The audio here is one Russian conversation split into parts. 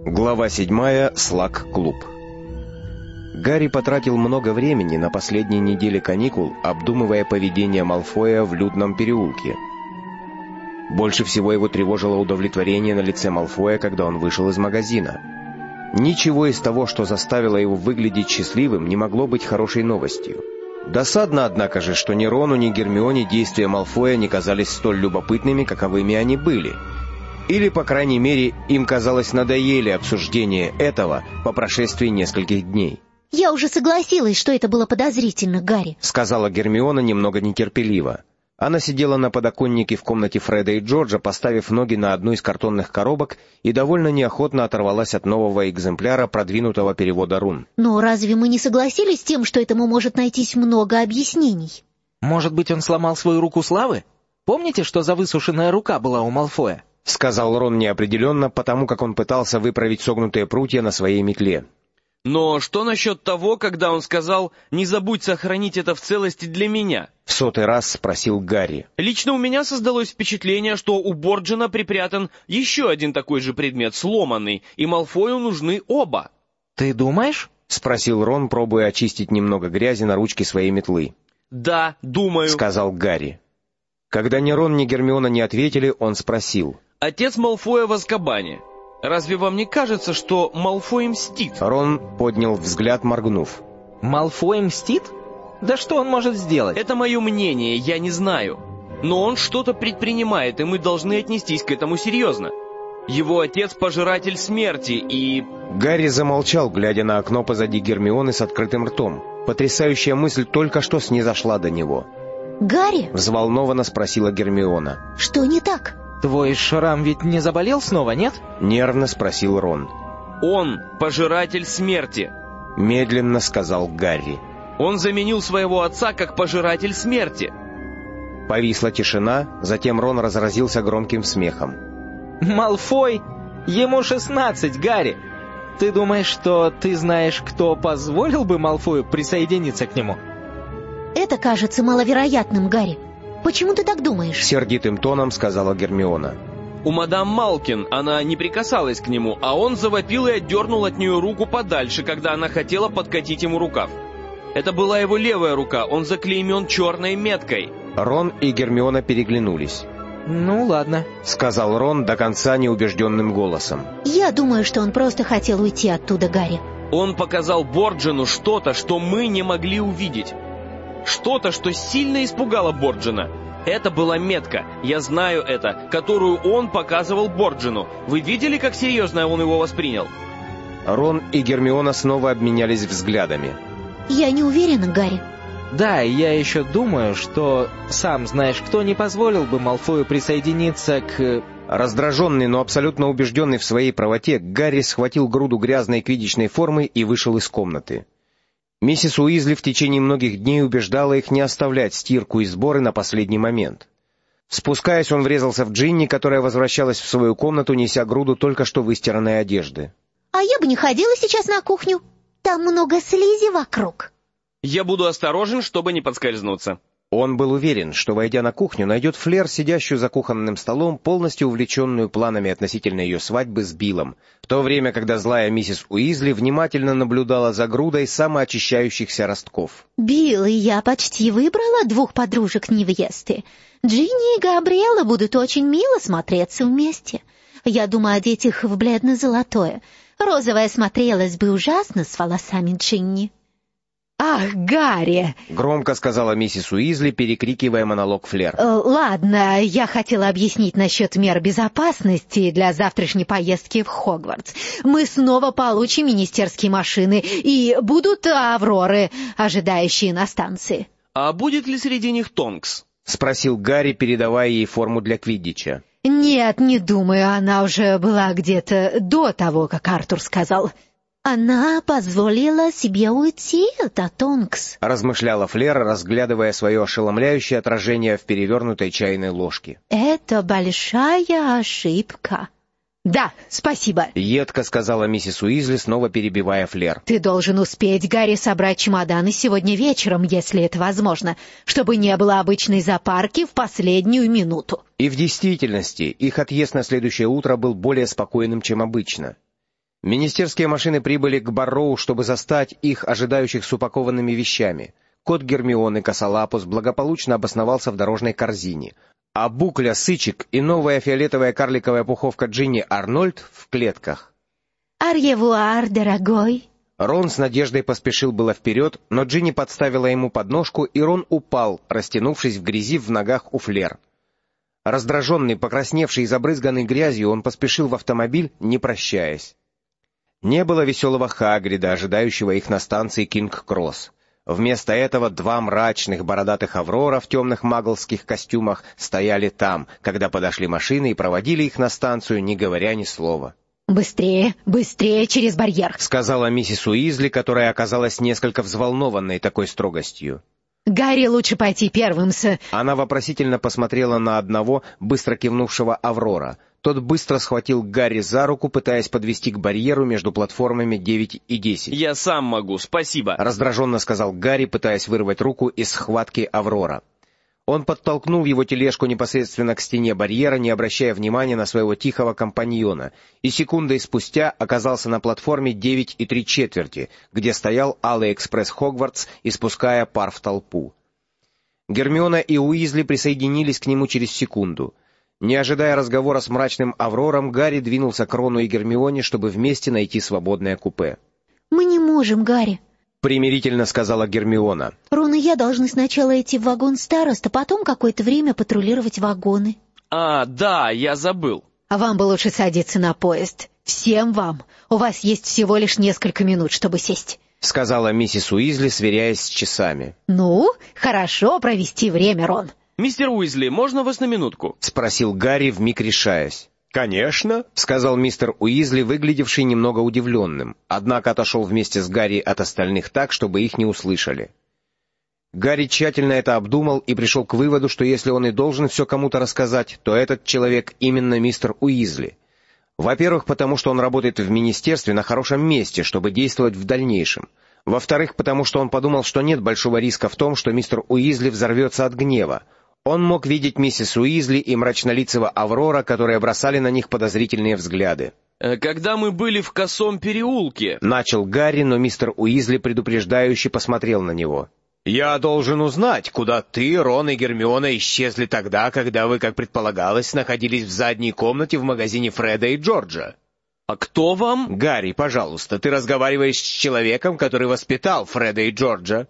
Глава 7. Слаг-клуб. Гарри потратил много времени на последней неделе каникул, обдумывая поведение Малфоя в людном переулке. Больше всего его тревожило удовлетворение на лице Малфоя, когда он вышел из магазина. Ничего из того, что заставило его выглядеть счастливым, не могло быть хорошей новостью. Досадно, однако же, что ни Рону, ни Гермионе действия Малфоя не казались столь любопытными, каковыми они были. Или, по крайней мере, им, казалось, надоели обсуждение этого по прошествии нескольких дней. «Я уже согласилась, что это было подозрительно, Гарри», — сказала Гермиона немного нетерпеливо. Она сидела на подоконнике в комнате Фреда и Джорджа, поставив ноги на одну из картонных коробок, и довольно неохотно оторвалась от нового экземпляра продвинутого перевода рун. «Но разве мы не согласились с тем, что этому может найтись много объяснений?» «Может быть, он сломал свою руку славы? Помните, что за высушенная рука была у Малфоя?» — сказал Рон неопределенно, потому как он пытался выправить согнутые прутья на своей метле. «Но что насчет того, когда он сказал «не забудь сохранить это в целости для меня»?» — в 100-й раз спросил Гарри. «Лично у меня создалось впечатление, что у Борджина припрятан еще один такой же предмет, сломанный, и Малфою нужны оба». «Ты думаешь?» — спросил Рон, пробуя очистить немного грязи на ручке своей метлы. «Да, думаю», — сказал Гарри. Когда ни Рон, ни Гермиона не ответили, он спросил. «Отец Малфоя в Азкабане. Разве вам не кажется, что Малфой мстит?» Рон поднял взгляд, моргнув. «Малфой мстит? Да что он может сделать?» «Это мое мнение, я не знаю. Но он что-то предпринимает, и мы должны отнестись к этому серьезно. Его отец — пожиратель смерти, и...» Гарри замолчал, глядя на окно позади Гермионы с открытым ртом. Потрясающая мысль только что снизошла до него. «Гарри?» — взволнованно спросила Гермиона. «Что не так?» «Твой шрам ведь не заболел снова, нет?» — нервно спросил Рон. «Он пожиратель смерти», — медленно сказал Гарри. «Он заменил своего отца как пожиратель смерти». Повисла тишина, затем Рон разразился громким смехом. «Малфой? Ему 16, Гарри! Ты думаешь, что ты знаешь, кто позволил бы Малфою присоединиться к нему?» «Это кажется маловероятным, Гарри. Почему ты так думаешь?» — сердитым тоном сказала Гермиона. «У мадам Малкин она не прикасалась к нему, а он завопил и отдернул от нее руку подальше, когда она хотела подкатить ему рукав. Это была его левая рука, он заклеймен черной меткой». Рон и Гермиона переглянулись. «Ну ладно», — сказал Рон до конца неубежденным голосом. «Я думаю, что он просто хотел уйти оттуда, Гарри». «Он показал Борджину что-то, что мы не могли увидеть. Что-то, что сильно испугало Борджина. Это была метка, я знаю это, которую он показывал Борджину. Вы видели, как серьезно он его воспринял?» Рон и Гермиона снова обменялись взглядами. «Я не уверена, Гарри». «Да, я еще думаю, что, сам знаешь, кто не позволил бы Малфою присоединиться к...» Раздраженный, но абсолютно убежденный в своей правоте, Гарри схватил груду грязной квиддичной формы и вышел из комнаты. Миссис Уизли в течение многих дней убеждала их не оставлять стирку и сборы на последний момент. Спускаясь, он врезался в Джинни, которая возвращалась в свою комнату, неся груду только что выстиранной одежды. «А я бы не ходила сейчас на кухню. Там много слизи вокруг». «Я буду осторожен, чтобы не подскользнуться». Он был уверен, что, войдя на кухню, найдет Флер, сидящую за кухонным столом, полностью увлеченную планами относительно ее свадьбы с Биллом, в то время, когда злая миссис Уизли внимательно наблюдала за грудой самоочищающихся ростков. «Билл и я почти выбрала 2 подружек невесты. Джинни и Габриэла будут очень мило смотреться вместе. Я думаю одеть их в бледно-золотое. Розовое смотрелось бы ужасно с волосами Джинни». «Ах, Гарри!» — громко сказала миссис Уизли, перекрикивая монолог Флер. «Ладно, я хотела объяснить насчет мер безопасности для завтрашней поездки в Хогвартс. Мы снова получим министерские машины, и будут Авроры, ожидающие на станции». «А будет ли среди них Тонкс?» — спросил Гарри, передавая ей форму для квиддича. «Нет, не думаю, она уже была где-то до того, как Артур сказал». «Она позволила себе уйти от Тонкс», — размышляла Флер, разглядывая свое ошеломляющее отражение в перевернутой чайной ложке. «Это большая ошибка». «Да, спасибо», — едко сказала миссис Уизли, снова перебивая Флер. «Ты должен успеть, Гарри, собрать чемоданы сегодня вечером, если это возможно, чтобы не было обычной запарки в последнюю минуту». И в действительности их отъезд на следующее утро был более спокойным, чем обычно. Министерские машины прибыли к Барроу, чтобы застать их ожидающих с упакованными вещами. Кот Гермионы Косолапус благополучно обосновался в дорожной корзине, а Букля, Сычек и новая фиолетовая карликовая пуховка Джинни Арнольд в клетках. «Арьевуар, дорогой!» Рон с надеждой поспешил было вперед, но Джинни подставила ему подножку, и Рон упал, растянувшись в грязи в ногах у Флер. Раздраженный, покрасневший и забрызганный грязью, он поспешил в автомобиль, не прощаясь. Не было веселого Хагрида, ожидающего их на станции Кинг-Кросс. Вместо этого два мрачных бородатых Аврора в темных маглских костюмах стояли там, когда подошли машины и проводили их на станцию, не говоря ни слова. «Быстрее, быстрее через барьер!» — сказала миссис Уизли, которая оказалась несколько взволнованной такой строгостью. «Гарри, лучше пойти первым с...» Она вопросительно посмотрела на одного, быстро кивнувшего Аврора. Тот быстро схватил Гарри за руку, пытаясь подвести к барьеру между платформами 9 и 10. «Я сам могу, спасибо», — раздраженно сказал Гарри, пытаясь вырвать руку из схватки Аврора. Он подтолкнул его тележку непосредственно к стене барьера, не обращая внимания на своего тихого компаньона, и секундой спустя оказался на платформе 9 и 3/4, где стоял Алый экспресс Хогвартс, испуская пар в толпу. Гермиона и Уизли присоединились к нему через секунду. Не ожидая разговора с мрачным Аврором, Гарри двинулся к Рону и Гермионе, чтобы вместе найти свободное купе. «Мы не можем, Гарри», — примирительно сказала Гермиона. «Рон и я должны сначала идти в вагон староста, потом какое-то время патрулировать вагоны». «А, да, я забыл». «А вам бы лучше садиться на поезд. Всем вам. У вас есть всего лишь несколько минут, чтобы сесть», — сказала миссис Уизли, сверяясь с часами. «Ну, хорошо провести время, Рон». «Мистер Уизли, можно вас на минутку?» — спросил Гарри, вмиг решаясь. «Конечно», — сказал мистер Уизли, выглядевший немного удивленным, однако отошел вместе с Гарри от остальных так, чтобы их не услышали. Гарри тщательно это обдумал и пришел к выводу, что если он и должен все кому-то рассказать, то этот человек именно мистер Уизли. Во-первых, потому что он работает в министерстве на хорошем месте, чтобы действовать в дальнейшем. Во-вторых, потому что он подумал, что нет большого риска в том, что мистер Уизли взорвется от гнева. Он мог видеть миссис Уизли и мрачнолицего Аврора, которые бросали на них подозрительные взгляды. «Когда мы были в Косом переулке...» — начал Гарри, но мистер Уизли предупреждающе посмотрел на него. «Я должен узнать, куда ты, Рон и Гермиона исчезли тогда, когда вы, как предполагалось, находились в задней комнате в магазине Фреда и Джорджа». «А кто вам?» «Гарри, пожалуйста, ты разговариваешь с человеком, который воспитал Фреда и Джорджа».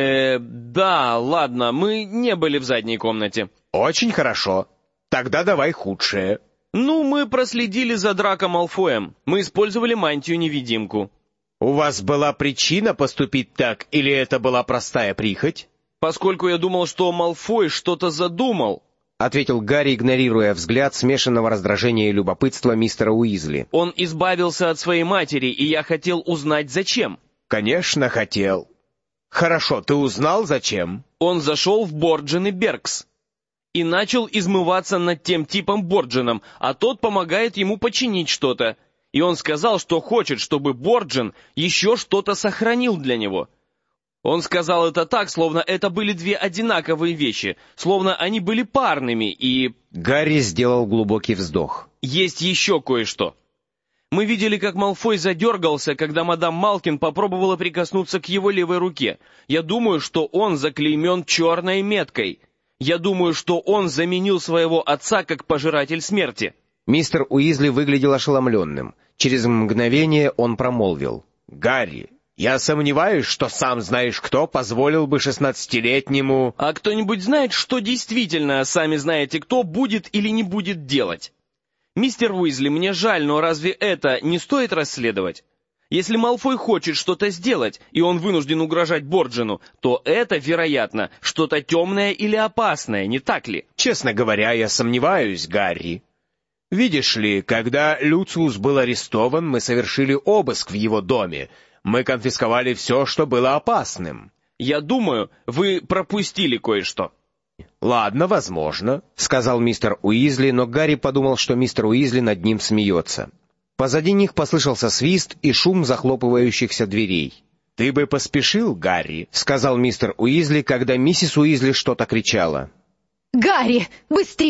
Да, ладно, мы не были в задней комнате». «Очень хорошо. Тогда давай худшее». «Ну, мы проследили за Драко Малфоем. Мы использовали мантию-невидимку». «У вас была причина поступить так, или это была простая прихоть?» «Поскольку я думал, что Малфой что-то задумал», — ответил Гарри, игнорируя взгляд смешанного раздражения и любопытства мистера Уизли. «Он избавился от своей матери, и я хотел узнать, зачем». «Конечно, хотел. Хорошо, ты узнал, зачем?» «Он зашел в Борджин и Беркс и начал измываться над тем типом Борджином, а тот помогает ему починить что-то. И он сказал, что хочет, чтобы Борджин еще что-то сохранил для него. Он сказал это так, словно это были две одинаковые вещи, словно они были парными, и...» Гарри сделал глубокий вздох. «Есть еще кое-что. Мы видели, как Малфой задергался, когда мадам Малкин попробовала прикоснуться к его левой руке. Я думаю, что он заклеймен черной меткой. Я думаю, что он заменил своего отца как пожиратель смерти». Мистер Уизли выглядел ошеломленным. Через мгновение он промолвил. «Гарри, я сомневаюсь, что сам знаешь кто позволил бы 16-летнему...» «А кто-нибудь знает, что действительно, сами знаете кто, будет или не будет делать? Мистер Уизли, мне жаль, но разве это не стоит расследовать? Если Малфой хочет что-то сделать, и он вынужден угрожать Борджину, то это, вероятно, что-то темное или опасное, не так ли?» «Честно говоря, я сомневаюсь, Гарри. Видишь ли, когда Люциус был арестован, мы совершили обыск в его доме. Мы конфисковали все, что было опасным». «Я думаю, вы пропустили кое-что». «Ладно, возможно», — сказал мистер Уизли, но Гарри подумал, что мистер Уизли над ним смеется. Позади них послышался свист и шум захлопывающихся дверей. «Ты бы поспешил, Гарри», — сказал мистер Уизли, когда миссис Уизли что-то кричала. «Гарри, быстрей!»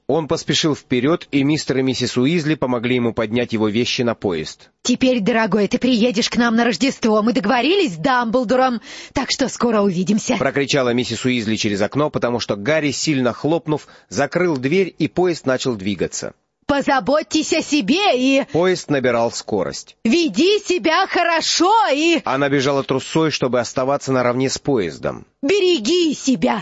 Он поспешил вперед, и мистер и миссис Уизли помогли ему поднять его вещи на поезд. «Теперь, дорогой, ты приедешь к нам на Рождество. Мы договорились с Дамблдором, так что скоро увидимся». Прокричала миссис Уизли через окно, потому что Гарри, сильно хлопнув, закрыл дверь, и поезд начал двигаться. «Позаботьтесь о себе и...» Поезд набирал скорость. «Веди себя хорошо и...» Она бежала трусцой, чтобы оставаться наравне с поездом. «Береги себя!»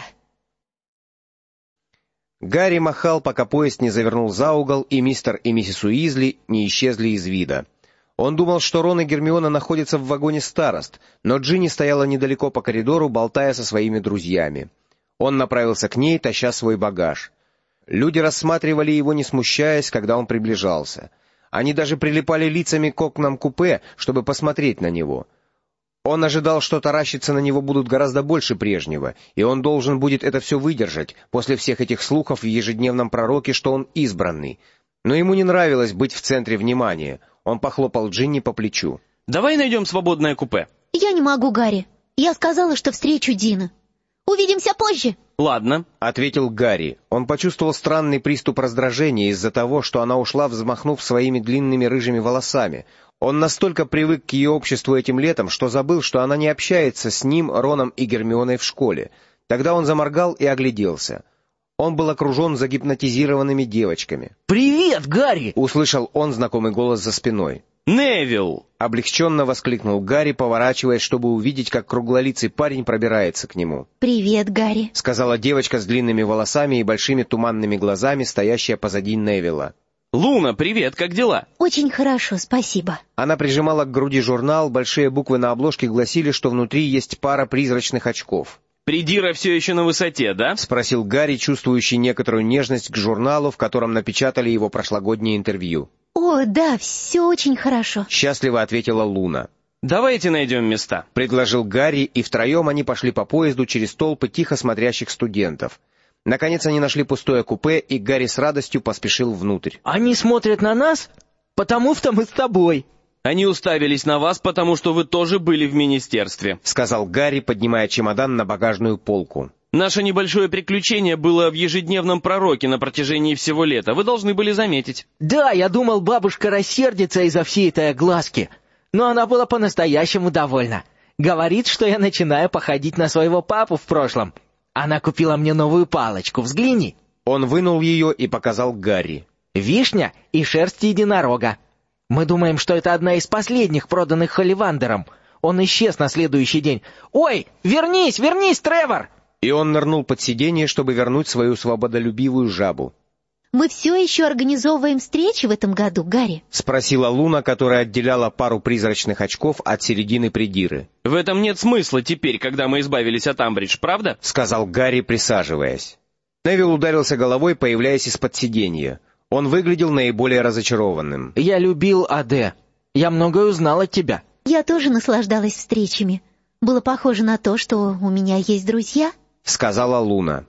Гарри махал, пока поезд не завернул за угол, и мистер и миссис Уизли не исчезли из вида. Он думал, что Рон и Гермиона находятся в вагоне старост, но Джинни стояла недалеко по коридору, болтая со своими друзьями. Он направился к ней, таща свой багаж. Люди рассматривали его, не смущаясь, когда он приближался. Они даже прилипали лицами к окнам купе, чтобы посмотреть на него. Он ожидал, что таращиться на него будут гораздо больше прежнего, и он должен будет это все выдержать после всех этих слухов в ежедневном пророке, что он избранный. Но ему не нравилось быть в центре внимания. Он похлопал Джинни по плечу. «Давай найдем свободное купе». «Я не могу, Гарри. Я сказала, что встречу Дина. Увидимся позже». «Ладно», — ответил Гарри. Он почувствовал странный приступ раздражения из-за того, что она ушла, взмахнув своими длинными рыжими волосами. Он настолько привык к ее обществу этим летом, что забыл, что она не общается с ним, Роном и Гермионой в школе. Тогда он заморгал и огляделся. Он был окружен загипнотизированными девочками. «Привет, Гарри!» — услышал он знакомый голос за спиной. «Невилл!» — облегченно воскликнул Гарри, поворачиваясь, чтобы увидеть, как круглолицый парень пробирается к нему. «Привет, Гарри», — сказала девочка с длинными волосами и большими туманными глазами, стоящая позади Невилла. «Луна, привет, как дела?» «Очень хорошо, спасибо». Она прижимала к груди журнал, большие буквы на обложке гласили, что внутри есть пара призрачных очков. «Придира все еще на высоте, да?» — спросил Гарри, чувствующий некоторую нежность к журналу, в котором напечатали его прошлогоднее интервью. «О, да, все очень хорошо», — счастливо ответила Луна. «Давайте найдем места», — предложил Гарри, и втроем они пошли по поезду через толпы тихо смотрящих студентов. Наконец они нашли пустое купе, и Гарри с радостью поспешил внутрь. «Они смотрят на нас, потому-то мы с тобой». «Они уставились на вас, потому что вы тоже были в министерстве», — сказал Гарри, поднимая чемодан на багажную полку. «Наше небольшое приключение было в ежедневном пророке на протяжении всего лета. Вы должны были заметить». «Да, я думал, бабушка рассердится из-за всей этой огласки, но она была по-настоящему довольна. Говорит, что я начинаю походить на своего папу в прошлом. Она купила мне новую палочку, взгляни». Он вынул ее и показал Гарри. «Вишня и шерсть единорога. Мы думаем, что это одна из последних, проданных Холливандером. Он исчез на следующий день. Ой, вернись, Тревор!» И он нырнул под сиденье, чтобы вернуть свою свободолюбивую жабу. «Мы все еще организовываем встречи в этом году, Гарри?» — спросила Луна, которая отделяла пару призрачных очков от середины придиры. «В этом нет смысла теперь, когда мы избавились от Амбридж, правда?» — сказал Гарри, присаживаясь. Невилл ударился головой, появляясь из-под сиденья. Он выглядел наиболее разочарованным. «Я любил Аде. Я многое узнал от тебя». «Я тоже наслаждалась встречами. Было похоже на то, что у меня есть друзья», — сказала Луна.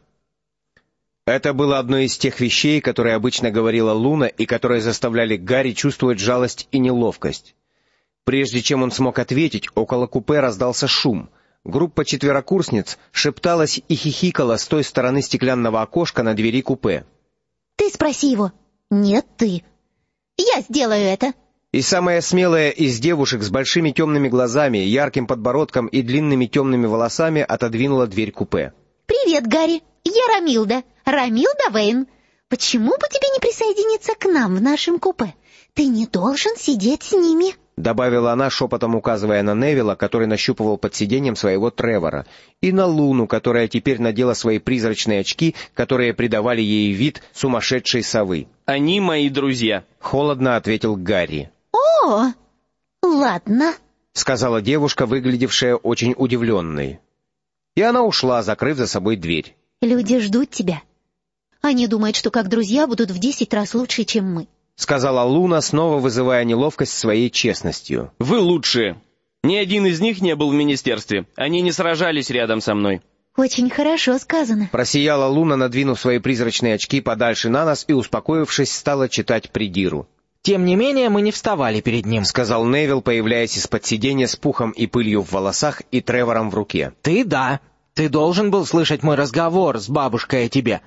Это было одной из тех вещей, которые обычно говорила Луна, и которые заставляли Гарри чувствовать жалость и неловкость. Прежде чем он смог ответить, около купе раздался шум. Группа четверокурсниц шепталась и хихикала с той стороны стеклянного окошка на двери купе. «Ты спроси его». «Нет, ты». «Я сделаю это». И самая смелая из девушек с большими темными глазами, ярким подбородком и длинными темными волосами отодвинула дверь купе. «Привет, Гарри. Я Ромилда. Ромилда Вейн. Почему бы тебе не присоединиться к нам в нашем купе? Ты не должен сидеть с ними», — добавила она, шепотом указывая на Невилла, который нащупывал под сиденьем своего Тревора, и на Луну, которая теперь надела свои призрачные очки, которые придавали ей вид сумасшедшей совы. «Они мои друзья», — холодно ответил Гарри. «О, ладно», — сказала девушка, выглядевшая очень удивленной. И она ушла, закрыв за собой дверь. «Люди ждут тебя. Они думают, что как друзья будут в 10 раз лучше, чем мы», — сказала Луна, снова вызывая неловкость своей честностью. «Вы лучшие. Ни один из них не был в министерстве. Они не сражались рядом со мной». «Очень хорошо сказано», — просияла Луна, надвинув свои призрачные очки подальше на нос и, успокоившись, стала читать придиру. «Тем не менее, мы не вставали перед ним», — сказал Невилл, появляясь из-под сиденья с пухом и пылью в волосах и Тревором в руке. «Ты да. Ты должен был слышать мой разговор с бабушкой о тебе.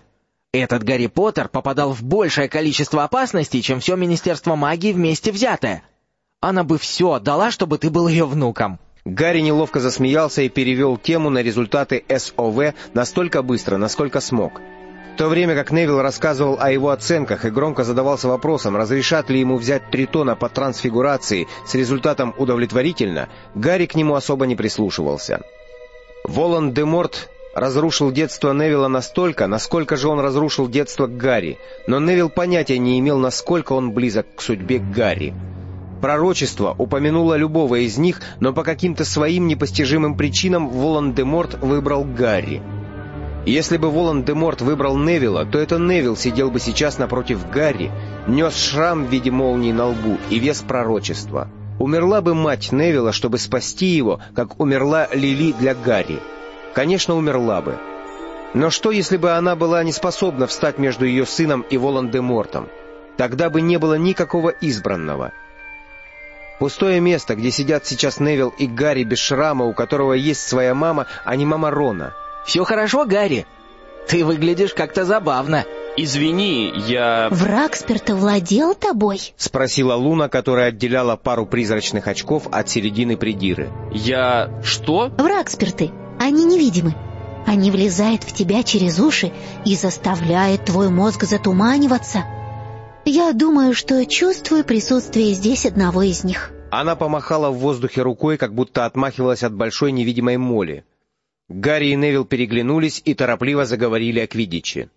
Этот Гарри Поттер попадал в большее количество опасностей, чем все Министерство магии вместе взятое. Она бы все отдала, чтобы ты был ее внуком». Гарри неловко засмеялся и перевел тему на результаты СОВ настолько быстро, насколько смог. В то время как Невилл рассказывал о его оценках и громко задавался вопросом, разрешат ли ему взять Тритона по трансфигурации с результатом удовлетворительно, Гарри к нему особо не прислушивался. Волан-де-Морт разрушил детство Невилла настолько, насколько же он разрушил детство Гарри, но Невилл понятия не имел, насколько он близок к судьбе Гарри. Пророчество упомянуло любого из них, но по каким-то своим непостижимым причинам Волан-де-Морт выбрал Гарри. Если бы Волан-де-Морт выбрал Невилла, то это Невилл сидел бы сейчас напротив Гарри, нес шрам в виде молнии на лбу и вес пророчества. Умерла бы мать Невилла, чтобы спасти его, как умерла Лили для Гарри. Конечно, умерла бы. Но что, если бы она была не способна встать между ее сыном и Волан-де-Мортом? Тогда бы не было никакого избранного. Пустое место, где сидят сейчас Невилл и Гарри без шрама, у которого есть своя мама, а не мама Рона. «Все хорошо, Гарри? Ты выглядишь как-то забавно». «Извини, я...» «Враксперт владел тобой?» — спросила Луна, которая отделяла пару призрачных очков от середины придиры. «Я... что?» «Враксперты. Они невидимы. Они влезают в тебя через уши и заставляют твой мозг затуманиваться. Я думаю, что чувствую присутствие здесь одного из них». Она помахала в воздухе рукой, как будто отмахивалась от большой невидимой моли. Гарри и Невилл переглянулись и торопливо заговорили о квиддиче.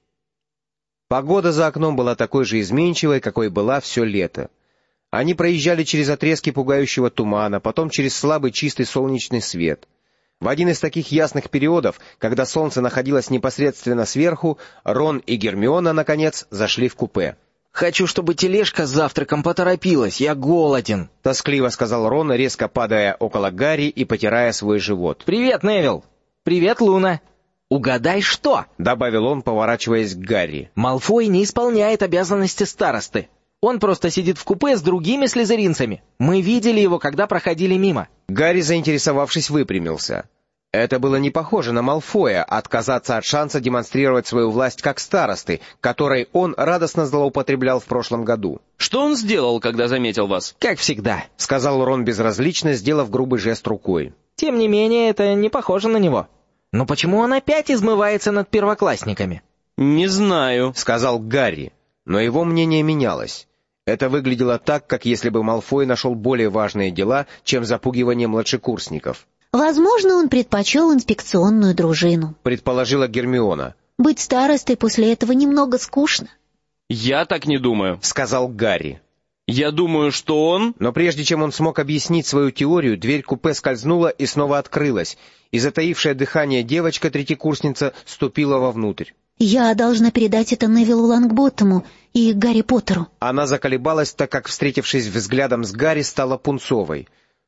Погода за окном была такой же изменчивой, какой была все лето. Они проезжали через отрезки пугающего тумана, потом через слабый чистый солнечный свет. В один из таких ясных периодов, когда солнце находилось непосредственно сверху, Рон и Гермиона, наконец, зашли в купе. «Хочу, чтобы тележка с завтраком поторопилась, я голоден», — тоскливо сказал Рон, резко падая около Гарри и потирая свой живот. «Привет, Невилл!» «Привет, Луна!» «Угадай, что?» — добавил он, поворачиваясь к Гарри. «Малфой не исполняет обязанности старосты. Он просто сидит в купе с другими слизеринцами. Мы видели его, когда проходили мимо». Гарри, заинтересовавшись, выпрямился. Это было не похоже на Малфоя отказаться от шанса демонстрировать свою власть как старосты, которой он радостно злоупотреблял в прошлом году. «Что он сделал, когда заметил вас?» «Как всегда», — сказал Рон безразлично, сделав грубый жест рукой. «Тем не менее, это не похоже на него. Но почему он опять измывается над первоклассниками?» «Не знаю», — сказал Гарри, но его мнение менялось. Это выглядело так, как если бы Малфой нашел более важные дела, чем запугивание младшекурсников. «Возможно, он предпочел инспекционную дружину», — предположила Гермиона. «Быть старостой после этого немного скучно». «Я так не думаю», — сказал Гарри. «Я думаю, что он...» Но прежде чем он смог объяснить свою теорию, дверь купе скользнула и снова открылась, и затаившее дыхание девочка-третьекурсница ступила вовнутрь. «Я должна передать это Невиллу Лонгботтому и Гарри Поттеру». Она заколебалась, так как, встретившись взглядом с Гарри, стала пунцовой.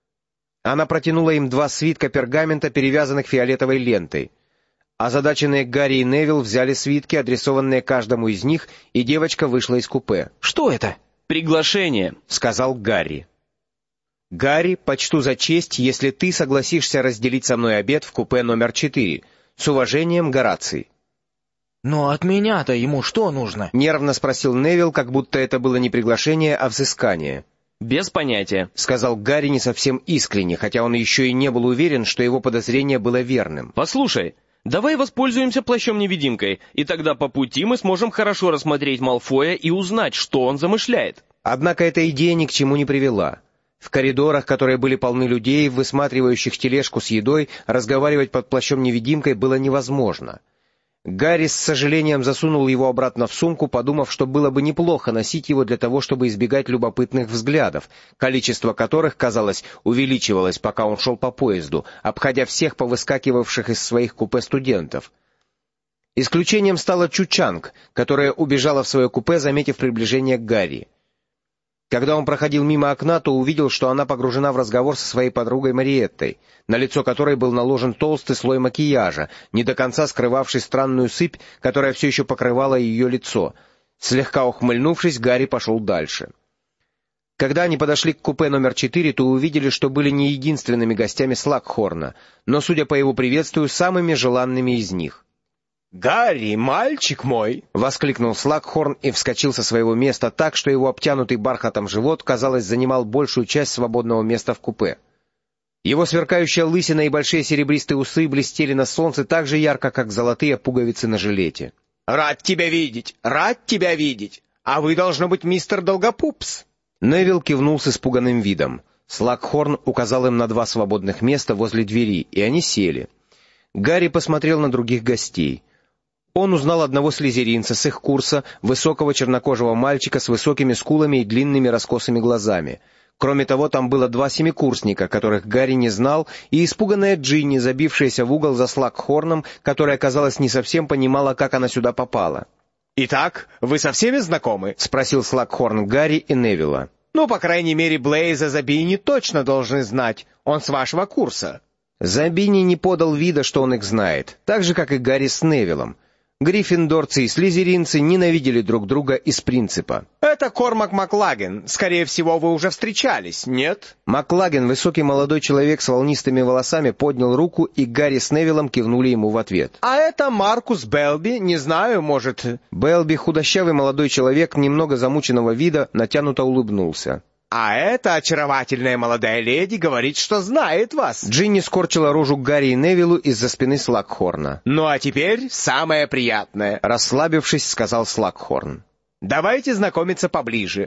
Она протянула им 2 свитка пергамента, перевязанных фиолетовой лентой. Озадаченные Гарри и Невилл взяли свитки, адресованные каждому из них, и девочка вышла из купе. «Что это?» «Приглашение», — сказал Гарри. «Гарри, почту за честь, если ты согласишься разделить со мной обед в купе номер 4. С уважением, Гораций». «Но от меня-то ему что нужно?» — нервно спросил Невилл, как будто это было не приглашение, а взыскание. «Без понятия», — сказал Гарри не совсем искренне, хотя он еще и не был уверен, что его подозрение было верным. «Послушай, давай воспользуемся плащом-невидимкой, и тогда по пути мы сможем хорошо рассмотреть Малфоя и узнать, что он замышляет». Однако эта идея ни к чему не привела. В коридорах, которые были полны людей, высматривающих тележку с едой, разговаривать под плащом-невидимкой было невозможно. Гарри с сожалением засунул его обратно в сумку, подумав, что было бы неплохо носить его для того, чтобы избегать любопытных взглядов, количество которых, казалось, увеличивалось, пока он шел по поезду, обходя всех повыскакивавших из своих купе студентов. Исключением стала Чу Чанг, которая убежала в свое купе, заметив приближение Гарри. Когда он проходил мимо окна, то увидел, что она погружена в разговор со своей подругой Мариеттой, на лицо которой был наложен толстый слой макияжа, не до конца скрывавший странную сыпь, которая все еще покрывала ее лицо. Слегка ухмыльнувшись, Гарри пошел дальше. Когда они подошли к купе номер 4, то увидели, что были не единственными гостями Слакхорна, но, судя по его приветствию, самыми желанными из них. «Гарри, мальчик мой!» — воскликнул Слакхорн и вскочил со своего места так, что его обтянутый бархатом живот, казалось, занимал большую часть свободного места в купе. Его сверкающая лысина и большие серебристые усы блестели на солнце так же ярко, как золотые пуговицы на жилете. «Рад тебя видеть! Рад тебя видеть! А вы, должно быть, мистер Долгопупс!» Невилл кивнул с испуганным видом. Слакхорн указал им на 2 свободных места возле двери, и они сели. Гарри посмотрел на других гостей. Он узнал одного слизеринца с их курса, высокого чернокожего мальчика с высокими скулами и длинными раскосыми глазами. Кроме того, там было 2 семикурсника, которых Гарри не знал, и испуганная Джинни, забившаяся в угол за Слакхорном, которая, казалось, не совсем понимала, как она сюда попала. «Итак, вы со всеми знакомы?» — спросил Слакхорн Гарри и Невилла. «Ну, по крайней мере, Блейза Забини точно должны знать. Он с вашего курса». Забини не подал вида, что он их знает, так же, как и Гарри с Невиллом. Гриффиндорцы и слизеринцы ненавидели друг друга из принципа. «Это Кормак Маклаген. Скорее всего, вы уже встречались, нет?» Маклаген, высокий молодой человек с волнистыми волосами, поднял руку, и Гарри с Невиллом кивнули ему в ответ. «А это Маркус Белби. Не знаю, может...» Белби, худощавый молодой человек, немного замученного вида, натянуто улыбнулся. «А эта очаровательная молодая леди говорит, что знает вас». Джинни скорчила рожу Гарри и Невиллу из-за спины Слакхорна. «Ну а теперь самое приятное», — расслабившись, сказал Слакхорн. «Давайте знакомиться поближе.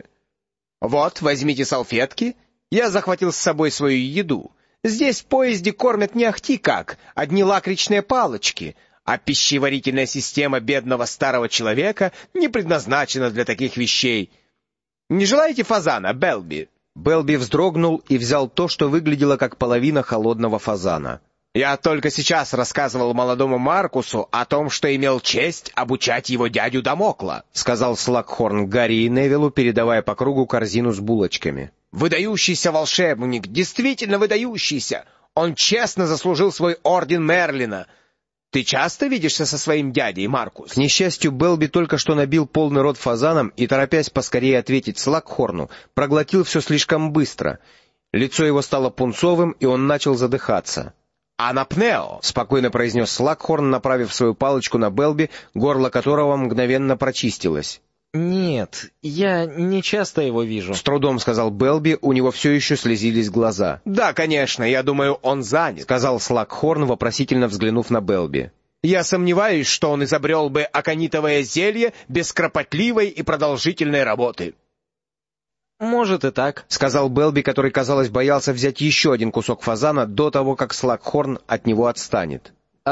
Вот, возьмите салфетки. Я захватил с собой свою еду. Здесь в поезде кормят не ахти как, одни лакричные палочки, а пищеварительная система бедного старого человека не предназначена для таких вещей. Не желаете фазана, Белби?» Белби вздрогнул и взял то, что выглядело как половина холодного фазана. «Я только сейчас рассказывал молодому Маркусу о том, что имел честь обучать его дядю Дамокла», — сказал Слакхорн Гарри и Невиллу, передавая по кругу корзину с булочками. «Выдающийся волшебник, действительно выдающийся! Он честно заслужил свой орден Мерлина. Ты часто видишься со своим дядей, Маркус?» К несчастью, Белби только что набил полный рот фазаном и, торопясь поскорее ответить Слакхорну, проглотил все слишком быстро. Лицо его стало пунцовым, и он начал задыхаться. «Анапнео!» — спокойно произнес Слакхорн, направив свою палочку на Белби, горло которого мгновенно прочистилось. «Нет, я не часто его вижу», — с трудом сказал Белби, у него все еще слезились глаза. «Да, конечно, я думаю, он занят», — сказал Слакхорн, вопросительно взглянув на Белби. «Я сомневаюсь, что он изобрел бы аконитовое зелье без кропотливой и продолжительной работы». «Может и так», — сказал Белби, который, казалось, боялся взять еще один кусок фазана до того, как Слакхорн от него отстанет.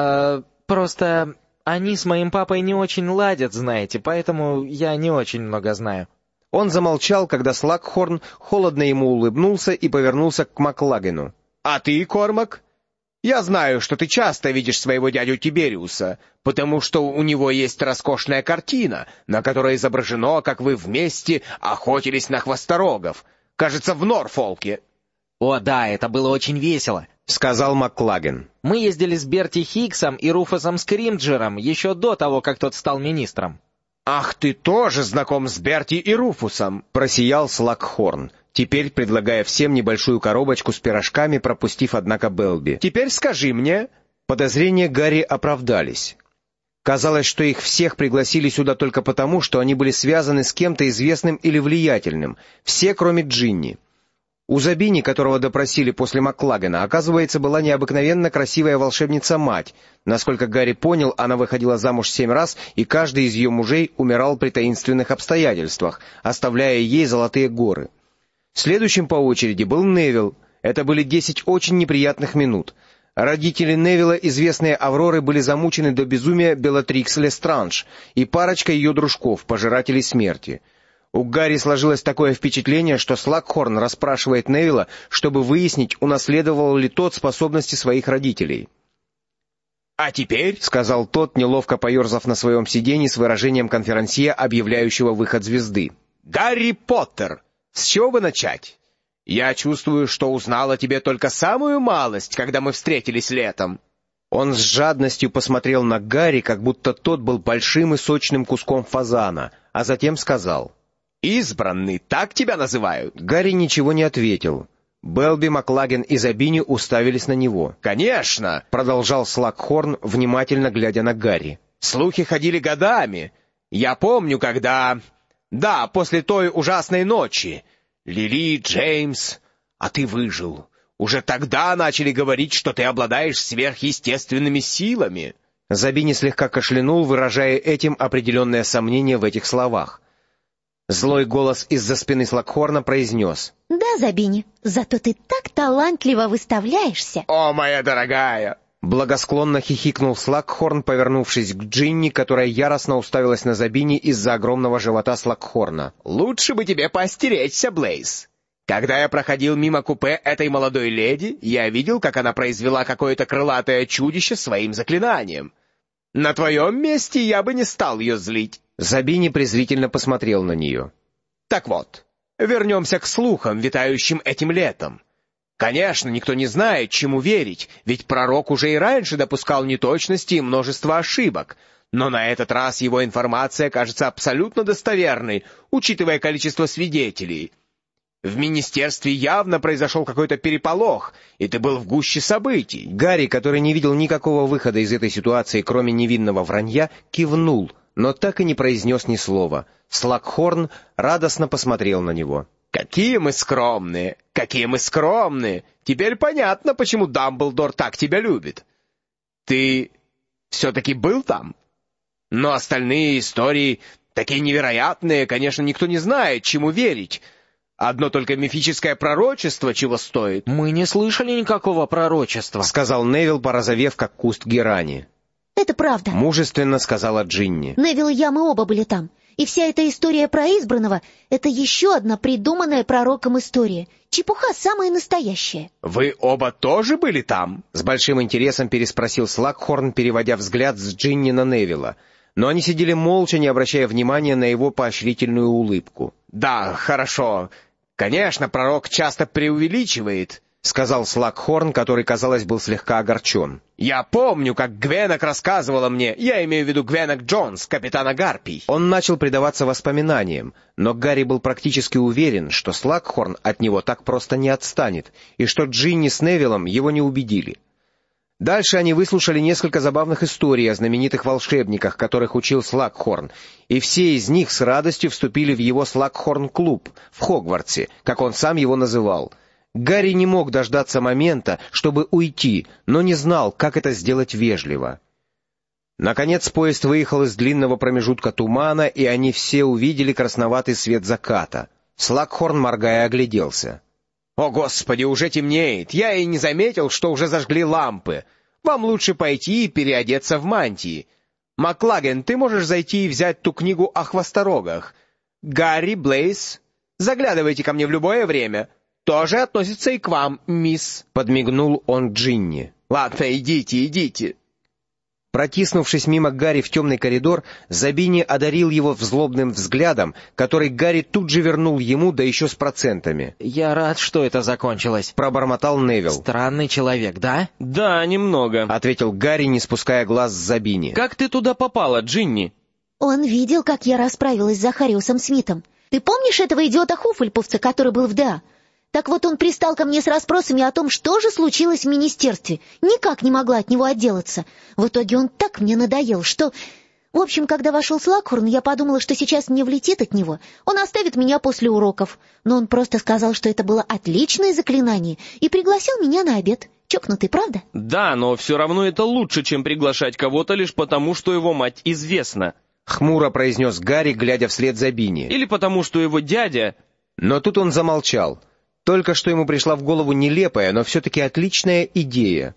Просто... Они с моим папой не очень ладят, знаете, поэтому я не очень много знаю». Он замолчал, когда Слакхорн холодно ему улыбнулся и повернулся к Маклагену. «А ты, Кормак? Я знаю, что ты часто видишь своего дядю Тибериуса, потому что у него есть роскошная картина, на которой изображено, как вы вместе охотились на хвосторогов. Кажется, в Норфолке». «О да, это было очень весело», — сказал Маклаген. «Мы ездили с Берти Хиггсом и Руфусом Скримджером еще до того, как тот стал министром». «Ах, ты тоже знаком с Берти и Руфусом!» — просиял Слакхорн, теперь предлагая всем небольшую коробочку с пирожками, пропустив, однако, Белби. «Теперь скажи мне...» Подозрения Гарри оправдались. Казалось, что их всех пригласили сюда только потому, что они были связаны с кем-то известным или влиятельным, все, кроме Джинни. У Забини, которого допросили после Маклагена, оказывается, была необыкновенно красивая волшебница-мать. Насколько Гарри понял, она выходила замуж 7 раз, и каждый из ее мужей умирал при таинственных обстоятельствах, оставляя ей золотые горы. Следующим по очереди был Невилл. Это были 10 очень неприятных минут. Родители Невилла, известные Авроры, были замучены до безумия Белатрикс Лестранж и парочка ее дружков, пожирателей смерти. У Гарри сложилось такое впечатление, что Слакхорн расспрашивает Невилла, чтобы выяснить, унаследовал ли тот способности своих родителей. «А теперь», — сказал тот, неловко поерзав на своем сиденье с выражением конферансье, объявляющего выход звезды. «Гарри Поттер, с чего бы начать? Я чувствую, что узнал о тебе только самую малость, когда мы встретились летом». Он с жадностью посмотрел на Гарри, как будто тот был большим и сочным куском фазана, а затем сказал: «Избранный, так тебя называют?» Гарри ничего не ответил. Белби, Маклаген и Забини уставились на него. «Конечно!» — продолжал Слакхорн, внимательно глядя на Гарри. Слухи ходили годами. Я помню, когда... Да, после той ужасной ночи. Лили, Джеймс, а ты выжил. Уже тогда начали говорить, что ты обладаешь сверхъестественными силами». Забини слегка кашлянул, выражая этим определенное сомнение в этих словах. Злой голос из-за спины Слакхорна произнес: «Да, Забини, зато ты так талантливо выставляешься». «О, моя дорогая!» Благосклонно хихикнул Слакхорн, повернувшись к Джинни, которая яростно уставилась на Забини из-за огромного живота Слакхорна. «Лучше бы тебе поостеречься, Блейз. Когда я проходил мимо купе этой молодой леди, я видел, как она произвела какое-то крылатое чудище своим заклинанием. На твоем месте я бы не стал ее злить». Забини презрительно посмотрел на нее. «Так вот, вернемся к слухам, витающим этим летом. Конечно, никто не знает, чему верить, ведь пророк уже и раньше допускал неточности и множество ошибок, но на этот раз его информация кажется абсолютно достоверной, учитывая количество свидетелей. В министерстве явно произошел какой-то переполох, и ты был в гуще событий». Гарри, который не видел никакого выхода из этой ситуации, кроме невинного вранья, кивнул, но так и не произнес ни слова. Слакхорн радостно посмотрел на него. «Какие мы скромные! Какие мы скромные! Теперь понятно, почему Дамблдор так тебя любит. Ты все-таки был там? Но остальные истории такие невероятные, конечно, никто не знает, чему верить. Одно только мифическое пророчество чего стоит». «Мы не слышали никакого пророчества», — сказал Невилл, порозовев, как куст герани. «Это правда», — мужественно сказала Джинни. «Невилл и я, мы оба были там. И вся эта история про избранного — это еще одна придуманная пророком история. Чепуха самая настоящая». «Вы оба тоже были там?» — с большим интересом переспросил Слакхорн, переводя взгляд с Джинни на Невилла. Но они сидели молча, не обращая внимания на его поощрительную улыбку. «Да, хорошо. Конечно, пророк часто преувеличивает», — сказал Слакхорн, который, казалось, был слегка огорчен. «Я помню, как Гвенок рассказывала мне, я имею в виду Гвенок Джонс, капитана Гарпий». Он начал предаваться воспоминаниям, но Гарри был практически уверен, что Слакхорн от него так просто не отстанет, и что Джинни с Невиллом его не убедили. Дальше они выслушали несколько забавных историй о знаменитых волшебниках, которых учил Слакхорн, и все из них с радостью вступили в его Слакхорн-клуб в Хогвартсе, как он сам его называл. Гарри не мог дождаться момента, чтобы уйти, но не знал, как это сделать вежливо. Наконец поезд выехал из длинного промежутка тумана, и они все увидели красноватый свет заката. Слакхорн, моргая, огляделся. «О, Господи, уже темнеет! Я и не заметил, что уже зажгли лампы. Вам лучше пойти и переодеться в мантии. Маклаген, ты можешь зайти и взять ту книгу о хвосторогах. Гарри, Блейз, заглядывайте ко мне в любое время. Тоже относится и к вам, мисс», — подмигнул он Джинни. «Ладно, идите, идите». Протиснувшись мимо Гарри в темный коридор, Забини одарил его злобным взглядом, который Гарри тут же вернул ему, да еще с процентами. «Я рад, что это закончилось», — пробормотал Невилл. «Странный человек, да?» «Да, немного», — ответил Гарри, не спуская глаз с Забини. «Как ты туда попала, Джинни?» «Он видел, как я расправилась с Захариусом Смитом. Ты помнишь этого идиота Хуффльпуфца, который был в ДА? Так вот он пристал ко мне с расспросами о том, что же случилось в министерстве. Никак не могла от него отделаться. В итоге он так мне надоел, что... В общем, когда вошел Слакхорн, я подумала, что сейчас мне влетит от него. Он оставит меня после уроков. Но он просто сказал, что это было отличное заклинание, и пригласил меня на обед. Чокнутый, правда? «Да, но все равно это лучше, чем приглашать кого-то лишь потому, что его мать известна». Хмуро произнес Гарри, глядя вслед за Бинни. «Или потому, что его дядя...» Но тут он замолчал. Только что ему пришла в голову нелепая, но все-таки отличная идея.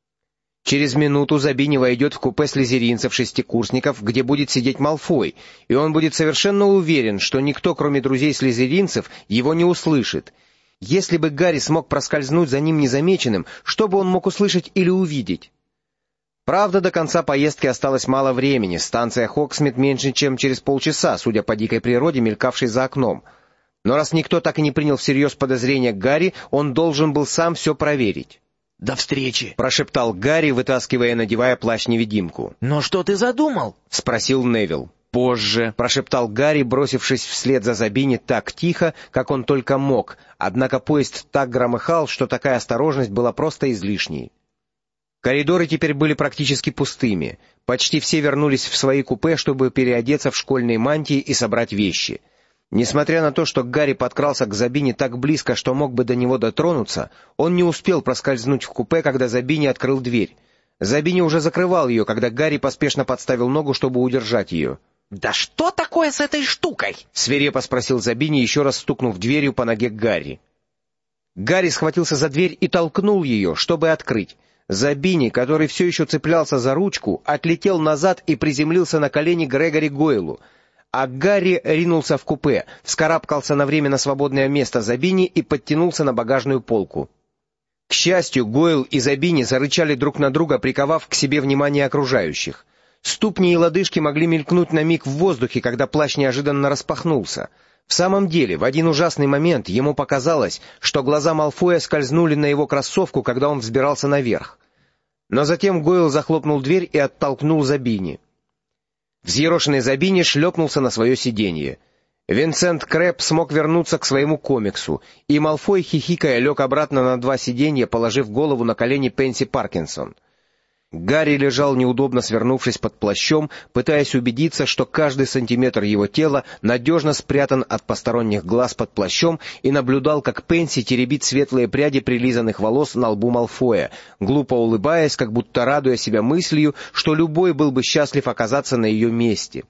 Через минуту Забини войдет в купе слизеринцев-шестикурсников, где будет сидеть Малфой, и он будет совершенно уверен, что никто, кроме друзей слизеринцев, его не услышит. Если бы Гарри смог проскользнуть за ним незамеченным, что бы он мог услышать или увидеть? Правда, до конца поездки осталось мало времени, станция Хогсмит меньше, чем через полчаса, судя по дикой природе, мелькавшей за окном. Но раз никто так и не принял всерьез подозрения Гарри, он должен был сам все проверить. «До встречи!» — прошептал Гарри, вытаскивая и надевая плащ-невидимку. «Но что ты задумал?» — спросил Невилл. «Позже», — прошептал Гарри, бросившись вслед за Забини так тихо, как он только мог, однако поезд так громыхал, что такая осторожность была просто излишней. Коридоры теперь были практически пустыми. Почти все вернулись в свои купе, чтобы переодеться в школьные мантии и собрать вещи. Несмотря на то, что Гарри подкрался к Забини так близко, что мог бы до него дотронуться, он не успел проскользнуть в купе, когда Забини открыл дверь. Забини уже закрывал ее, когда Гарри поспешно подставил ногу, чтобы удержать ее. «Да что такое с этой штукой?» — свирепо спросил Забини, еще раз стукнув дверью по ноге Гарри. Гарри схватился за дверь и толкнул ее, чтобы открыть. Забини, который все еще цеплялся за ручку, отлетел назад и приземлился на колени Грегори Гойлу, а Гарри ринулся в купе, вскарабкался на время на свободное место Забини и подтянулся на багажную полку. К счастью, Гойл и Забини зарычали друг на друга, приковав к себе внимание окружающих. Ступни и лодыжки могли мелькнуть на миг в воздухе, когда плащ неожиданно распахнулся. В самом деле, в один ужасный момент ему показалось, что глаза Малфоя скользнули на его кроссовку, когда он взбирался наверх. Но затем Гойл захлопнул дверь и оттолкнул Забини. Взъерошенный Забини шлепнулся на свое сиденье. Винсент Крэб смог вернуться к своему комиксу, и Малфой, хихикая, лег обратно на 2 сиденья, положив голову на колени Пенси Паркинсон. Гарри лежал неудобно свернувшись под плащом, пытаясь убедиться, что каждый сантиметр его тела надежно спрятан от посторонних глаз под плащом, и наблюдал, как Пенси теребит светлые пряди прилизанных волос на лбу Малфоя, глупо улыбаясь, как будто радуя себя мыслью, что любой был бы счастлив оказаться на ее месте.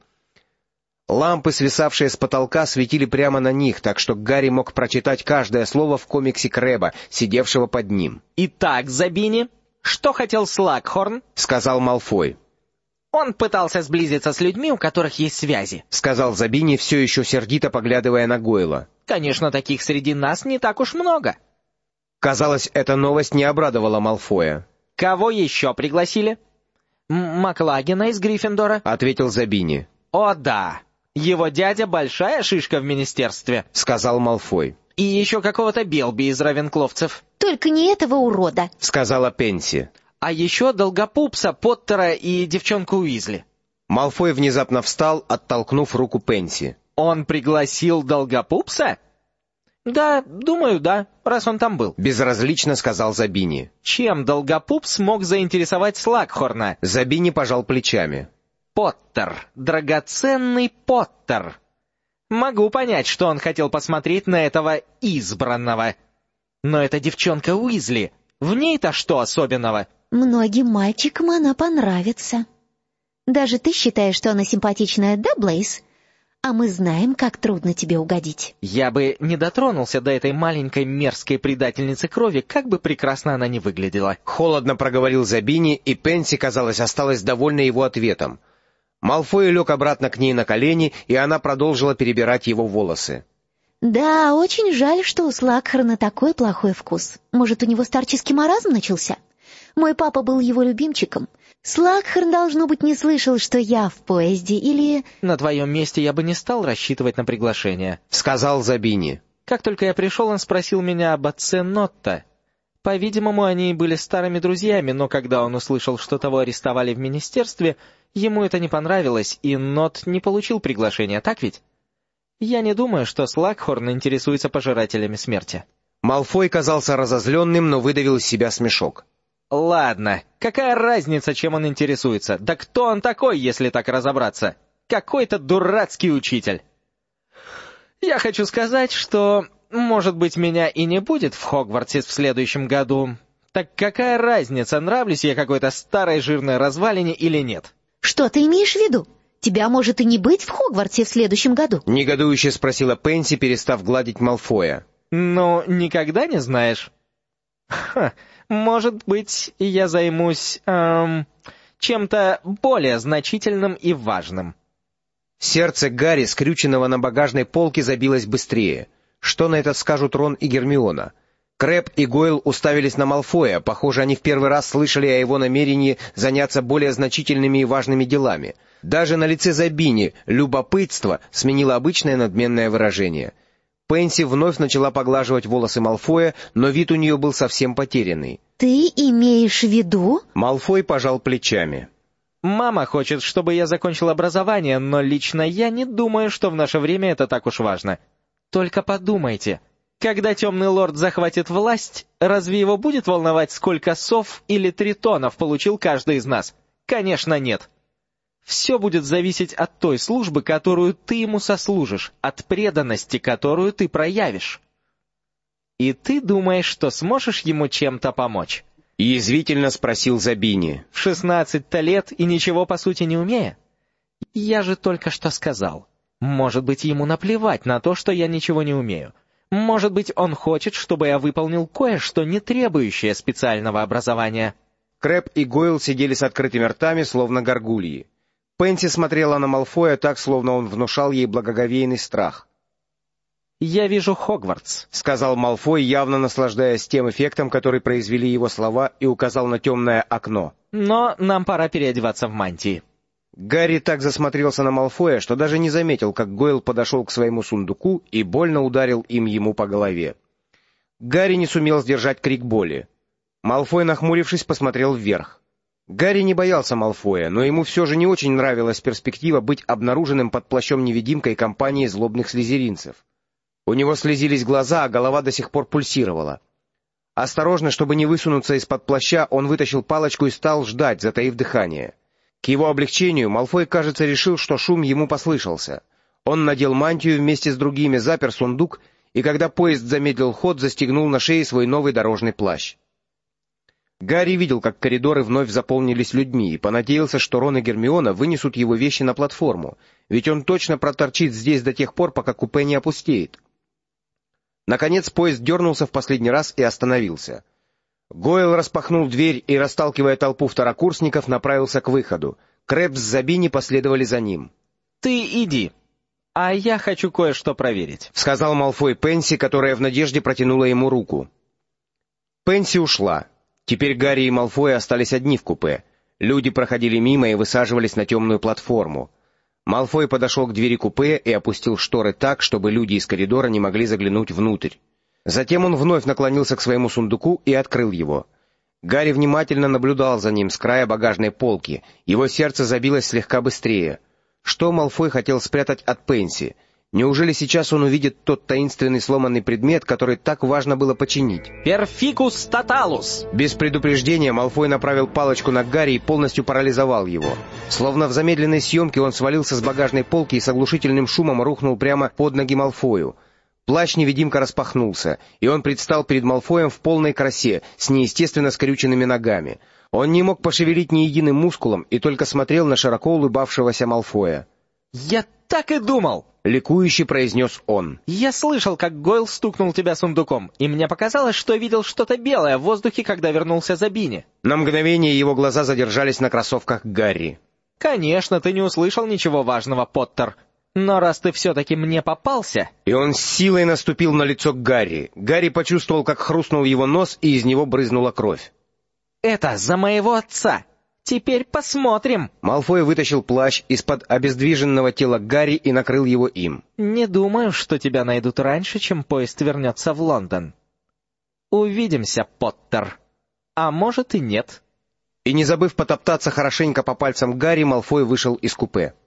Лампы, свисавшие с потолка, светили прямо на них, так что Гарри мог прочитать каждое слово в комиксе Крэба, сидевшего под ним. «Итак, Забини, что хотел Слакхорн?» — сказал Малфой. «Он пытался сблизиться с людьми, у которых есть связи», — сказал Забини, все еще сердито поглядывая на Гойла. «Конечно, таких среди нас не так уж много». Казалось, эта новость не обрадовала Малфоя. «Кого еще пригласили?» «Маклагина из Гриффиндора», — ответил Забини. «О да, его дядя большая шишка в министерстве», — сказал Малфой. «И еще какого-то Белби из Равенкловцев». «Только не этого урода», — сказала Пенси. «А еще Долгопупса, Поттера и девчонку Уизли». Малфой внезапно встал, оттолкнув руку Пенси. «Он пригласил Долгопупса?» «Да, думаю, да, раз он там был», — безразлично сказал Забини. «Чем Долгопупс мог заинтересовать Слакхорна?» Забини пожал плечами. «Поттер, драгоценный Поттер. Могу понять, что он хотел посмотреть на этого избранного. Но эта девчонка Уизли, в ней-то что особенного?» «Многим мальчикам она понравится. Даже ты считаешь, что она симпатичная, да, Блейз? А мы знаем, как трудно тебе угодить». «Я бы не дотронулся до этой маленькой мерзкой предательницы крови, как бы прекрасно она ни выглядела». Холодно проговорил Забини, и Пенси, казалось, осталась довольна его ответом. Малфой лег обратно к ней на колени, и она продолжила перебирать его волосы. «Да, очень жаль, что у Слакхорна такой плохой вкус. Может, у него старческий маразм начался? Мой папа был его любимчиком. Слакхорн, должно быть, не слышал, что я в поезде, или...» «На твоем месте я бы не стал рассчитывать на приглашение», — сказал Забини. «Как только я пришел, он спросил меня об отце Нотта. По-видимому, они были старыми друзьями, но когда он услышал, что того арестовали в министерстве, ему это не понравилось, и Нот не получил приглашения, так ведь? Я не думаю, что Слакхорн интересуется пожирателями смерти». Малфой казался разозленным, но выдавил из себя смешок. «Ладно, какая разница, чем он интересуется? Да кто он такой, если так разобраться? Какой-то дурацкий учитель. Я хочу сказать, что, может быть, меня и не будет в Хогвартсе в следующем году. Так какая разница, нравлюсь я какой-то старой жирной развалине или нет?» «Что ты имеешь в виду? Тебя может и не быть в Хогвартсе в следующем году?» — негодующе спросила Пенси, перестав гладить Малфоя. «Ну, никогда не знаешь. Может быть, я займусь чем-то более значительным и важным». Сердце Гарри, скрюченного на багажной полке, забилось быстрее. Что на это скажут Рон и Гермиона? Крэб и Гойл уставились на Малфоя. Похоже, они в первый раз слышали о его намерении заняться более значительными и важными делами. Даже на лице Забини любопытство сменило обычное надменное выражение. Пенси вновь начала поглаживать волосы Малфоя, но вид у нее был совсем потерянный. «Ты имеешь в виду?» Малфой пожал плечами. «Мама хочет, чтобы я закончил образование, но лично я не думаю, что в наше время это так уж важно. Только подумайте, Когда Темный Лорд захватит власть, разве его будет волновать, сколько сов или тритонов получил каждый из нас? Конечно, нет. Все будет зависеть от той службы, которую ты ему сослужишь, от преданности, которую ты проявишь. И ты думаешь, что сможешь ему чем-то помочь? Язвительно спросил Забини. В 16-то лет и ничего по сути не умея? Я же только что сказал. Может быть, ему наплевать на то, что я ничего не умею. Может быть, он хочет, чтобы я выполнил кое-что, не требующее специального образования. Крэб и Гойл сидели с открытыми ртами, словно горгульи. Пенси смотрела на Малфоя так, словно он внушал ей благоговейный страх. «Я вижу Хогвартс», — сказал Малфой, явно наслаждаясь тем эффектом, который произвели его слова, и указал на темное окно. «Но нам пора переодеваться в мантии». Гарри так засмотрелся на Малфоя, что даже не заметил, как Гойл подошел к своему сундуку и больно ударил им ему по голове. Гарри не сумел сдержать крик боли. Малфой, нахмурившись, посмотрел вверх. Гарри не боялся Малфоя, но ему все же не очень нравилась перспектива быть обнаруженным под плащом-невидимкой компании злобных слизеринцев. У него слезились глаза, а голова до сих пор пульсировала. Осторожно, чтобы не высунуться из-под плаща, он вытащил палочку и стал ждать, затаив дыхание. К его облегчению Малфой, кажется, решил, что шум ему послышался. Он надел мантию вместе с другими, запер сундук, и когда поезд замедлил ход, застегнул на шее свой новый дорожный плащ. Гарри видел, как коридоры вновь заполнились людьми, и понадеялся, что Рон и Гермиона вынесут его вещи на платформу, ведь он точно проторчит здесь до тех пор, пока купе не опустеет. Наконец поезд дернулся в последний раз и остановился. Гойл распахнул дверь и, расталкивая толпу второкурсников, направился к выходу. Крэб с Забини последовали за ним. «Ты иди, а я хочу кое-что проверить», — сказал Малфой Пенси, которая в надежде протянула ему руку. Пенси ушла. Теперь Гарри и Малфой остались одни в купе. Люди проходили мимо и высаживались на темную платформу. Малфой подошел к двери купе и опустил шторы так, чтобы люди из коридора не могли заглянуть внутрь. Затем он вновь наклонился к своему сундуку и открыл его. Гарри внимательно наблюдал за ним с края багажной полки. Его сердце забилось слегка быстрее. Что Малфой хотел спрятать от Пенси? Неужели сейчас он увидит тот таинственный сломанный предмет, который так важно было починить? «Перфикус тоталус!» Без предупреждения Малфой направил палочку на Гарри и полностью парализовал его. Словно в замедленной съемке он свалился с багажной полки и с оглушительным шумом рухнул прямо под ноги Малфою. Плащ-невидимка распахнулся, и он предстал перед Малфоем в полной красе, с неестественно скрюченными ногами. Он не мог пошевелить ни единым мускулом и только смотрел на широко улыбавшегося Малфоя. «Я так и думал!» — ликующе произнес он. «Я слышал, как Гойл стукнул тебя сундуком, и мне показалось, что видел что-то белое в воздухе, когда вернулся Забини». На мгновение его глаза задержались на кроссовках Гарри. «Конечно, ты не услышал ничего важного, Поттер. Но раз ты все-таки мне попался...» И он с силой наступил на лицо Гарри. Гарри почувствовал, как хрустнул его нос, и из него брызнула кровь. «Это за моего отца! Теперь посмотрим!» Малфой вытащил плащ из-под обездвиженного тела Гарри и накрыл его им. «Не думаю, что тебя найдут раньше, чем поезд вернется в Лондон. Увидимся, Поттер. А может и нет». И не забыв потоптаться хорошенько по пальцам Гарри, Малфой вышел из купе.